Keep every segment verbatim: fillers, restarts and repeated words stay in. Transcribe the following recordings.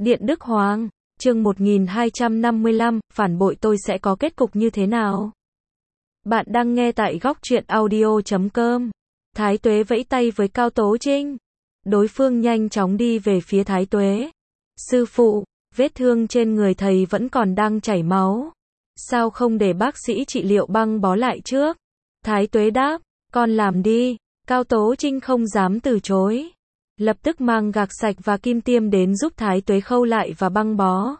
Điện Đức Hoàng, chương một nghìn hai trăm năm mươi lăm, phản bội tôi sẽ có kết cục như thế nào? Bạn đang nghe tại góc truyện audio chấm com. Thái Tuế vẫy tay với Cao Tố Trinh. Đối phương nhanh chóng đi về phía Thái Tuế. Sư phụ, vết thương trên người thầy vẫn còn đang chảy máu. Sao không để bác sĩ trị liệu băng bó lại trước? Thái Tuế đáp, con làm đi. Cao Tố Trinh không dám từ chối. Lập tức mang gạc sạch và kim tiêm đến giúp Thái Tuế khâu lại và băng bó.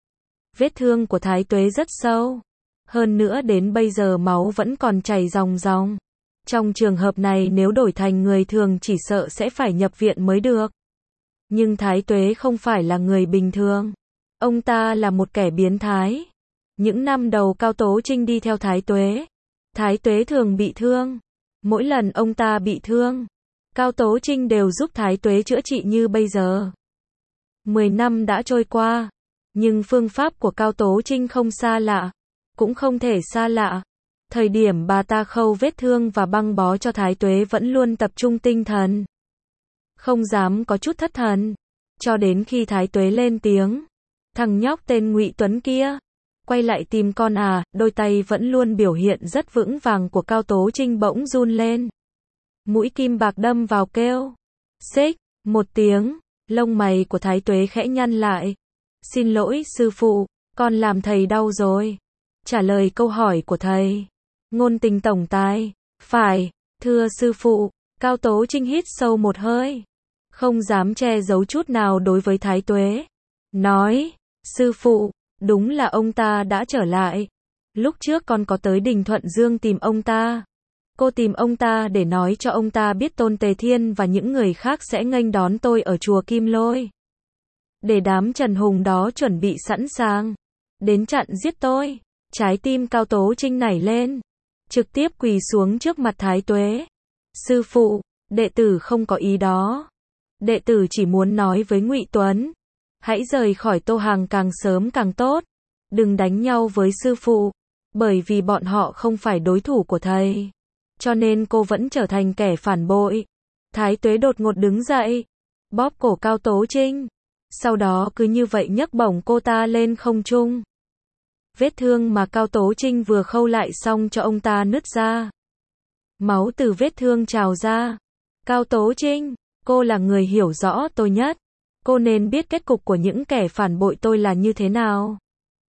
Vết thương của Thái Tuế rất sâu. Hơn nữa đến bây giờ máu vẫn còn chảy ròng ròng. Trong trường hợp này nếu đổi thành người thường chỉ sợ sẽ phải nhập viện mới được. Nhưng Thái Tuế không phải là người bình thường. Ông ta là một kẻ biến thái. Những năm đầu Cao Tố Trinh đi theo Thái Tuế, Thái Tuế thường bị thương. Mỗi lần ông ta bị thương, Cao Tố Trinh đều giúp Thái Tuế chữa trị như bây giờ. Mười năm đã trôi qua, nhưng phương pháp của Cao Tố Trinh không xa lạ, cũng không thể xa lạ. Thời điểm bà ta khâu vết thương và băng bó cho Thái Tuế vẫn luôn tập trung tinh thần, không dám có chút thất thần. Cho đến khi Thái Tuế lên tiếng, thằng nhóc tên Ngụy Tuấn kia, quay lại tìm con à, đôi tay vẫn luôn biểu hiện rất vững vàng của Cao Tố Trinh bỗng run lên. Mũi kim bạc đâm vào kêu. Xích, một tiếng, lông mày của Thái Tuế khẽ nhăn lại. Xin lỗi sư phụ, con làm thầy đau rồi. Trả lời câu hỏi của thầy. Ngôn tình tổng tài. Phải, thưa sư phụ. Cao Tố Trinh hít sâu một hơi. Không dám che giấu chút nào đối với Thái Tuế. Nói, sư phụ, đúng là ông ta đã trở lại. Lúc trước con có tới Đình Thuận Dương tìm ông ta. Cô tìm ông ta để nói cho ông ta biết Tôn Tề Thiên và những người khác sẽ nghênh đón tôi ở chùa Kim Lôi. Để đám Trần Hùng đó chuẩn bị sẵn sàng. Đến chặn giết tôi. Trái tim Cao Tố Trinh nảy lên. Trực tiếp quỳ xuống trước mặt Thái Tuế. Sư phụ, đệ tử không có ý đó. Đệ tử chỉ muốn nói với Ngụy Tuấn. Hãy rời khỏi Tô Hàng càng sớm càng tốt. Đừng đánh nhau với sư phụ. Bởi vì bọn họ không phải đối thủ của thầy. Cho nên cô vẫn trở thành kẻ phản bội. Thái Tuế đột ngột đứng dậy. Bóp cổ Cao Tố Trinh. Sau đó cứ như vậy nhấc bổng cô ta lên không trung. Vết thương mà Cao Tố Trinh vừa khâu lại xong cho ông ta nứt ra. Máu từ vết thương trào ra. Cao Tố Trinh, cô là người hiểu rõ tôi nhất. Cô nên biết kết cục của những kẻ phản bội tôi là như thế nào.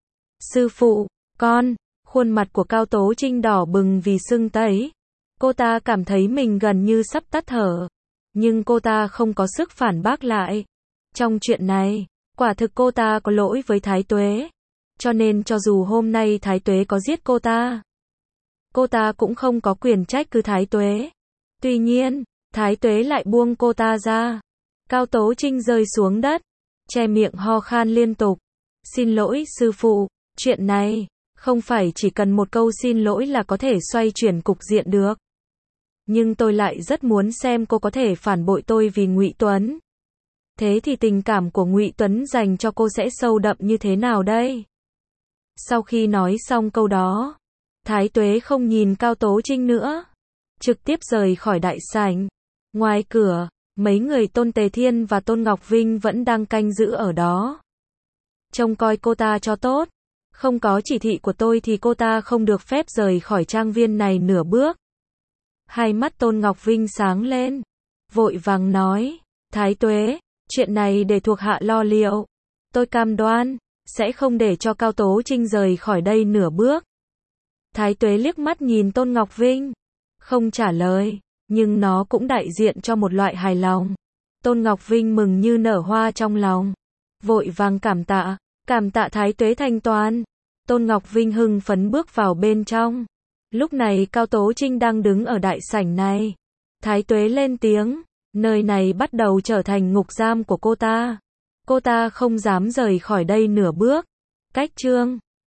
Sư phụ, con, khuôn mặt của Cao Tố Trinh đỏ bừng vì sưng tấy. Cô ta cảm thấy mình gần như sắp tắt thở. Nhưng cô ta không có sức phản bác lại. Trong chuyện này, quả thực cô ta có lỗi với Thái Tuế. Cho nên cho dù hôm nay Thái Tuế có giết cô ta, cô ta cũng không có quyền trách cứ Thái Tuế. Tuy nhiên, Thái Tuế lại buông cô ta ra. Cao Tố Trinh rơi xuống đất, che miệng ho khan liên tục. Xin lỗi sư phụ, chuyện này, không phải chỉ cần một câu xin lỗi là có thể xoay chuyển cục diện được. Nhưng tôi lại rất muốn xem cô có thể phản bội tôi vì Ngụy Tuấn. Thế thì tình cảm của Ngụy Tuấn dành cho cô sẽ sâu đậm như thế nào đây? Sau khi nói xong câu đó, Thái Tuế không nhìn Cao Tố Trinh nữa. Trực tiếp rời khỏi đại sảnh. Ngoài cửa, mấy người Tôn Tề Thiên và Tôn Ngọc Vinh vẫn đang canh giữ ở đó. Trông coi cô ta cho tốt. Không có chỉ thị của tôi thì cô ta không được phép rời khỏi trang viên này nửa bước. Hai mắt Tôn Ngọc Vinh sáng lên. Vội vàng nói, Thái Tuế, chuyện này để thuộc hạ lo liệu. Tôi cam đoan, sẽ không để cho Cao Tố Trinh rời khỏi đây nửa bước. Thái Tuế liếc mắt nhìn Tôn Ngọc Vinh. Không trả lời, nhưng nó cũng đại diện cho một loại hài lòng. Tôn Ngọc Vinh mừng như nở hoa trong lòng. Vội vàng cảm tạ, cảm tạ Thái Tuế thanh toán. Tôn Ngọc Vinh hưng phấn bước vào bên trong. Lúc này Cao Tố Trinh đang đứng ở đại sảnh này. Thái Tuế lên tiếng, nơi này bắt đầu trở thành ngục giam của cô ta. Cô ta không dám rời khỏi đây nửa bước. Cách chương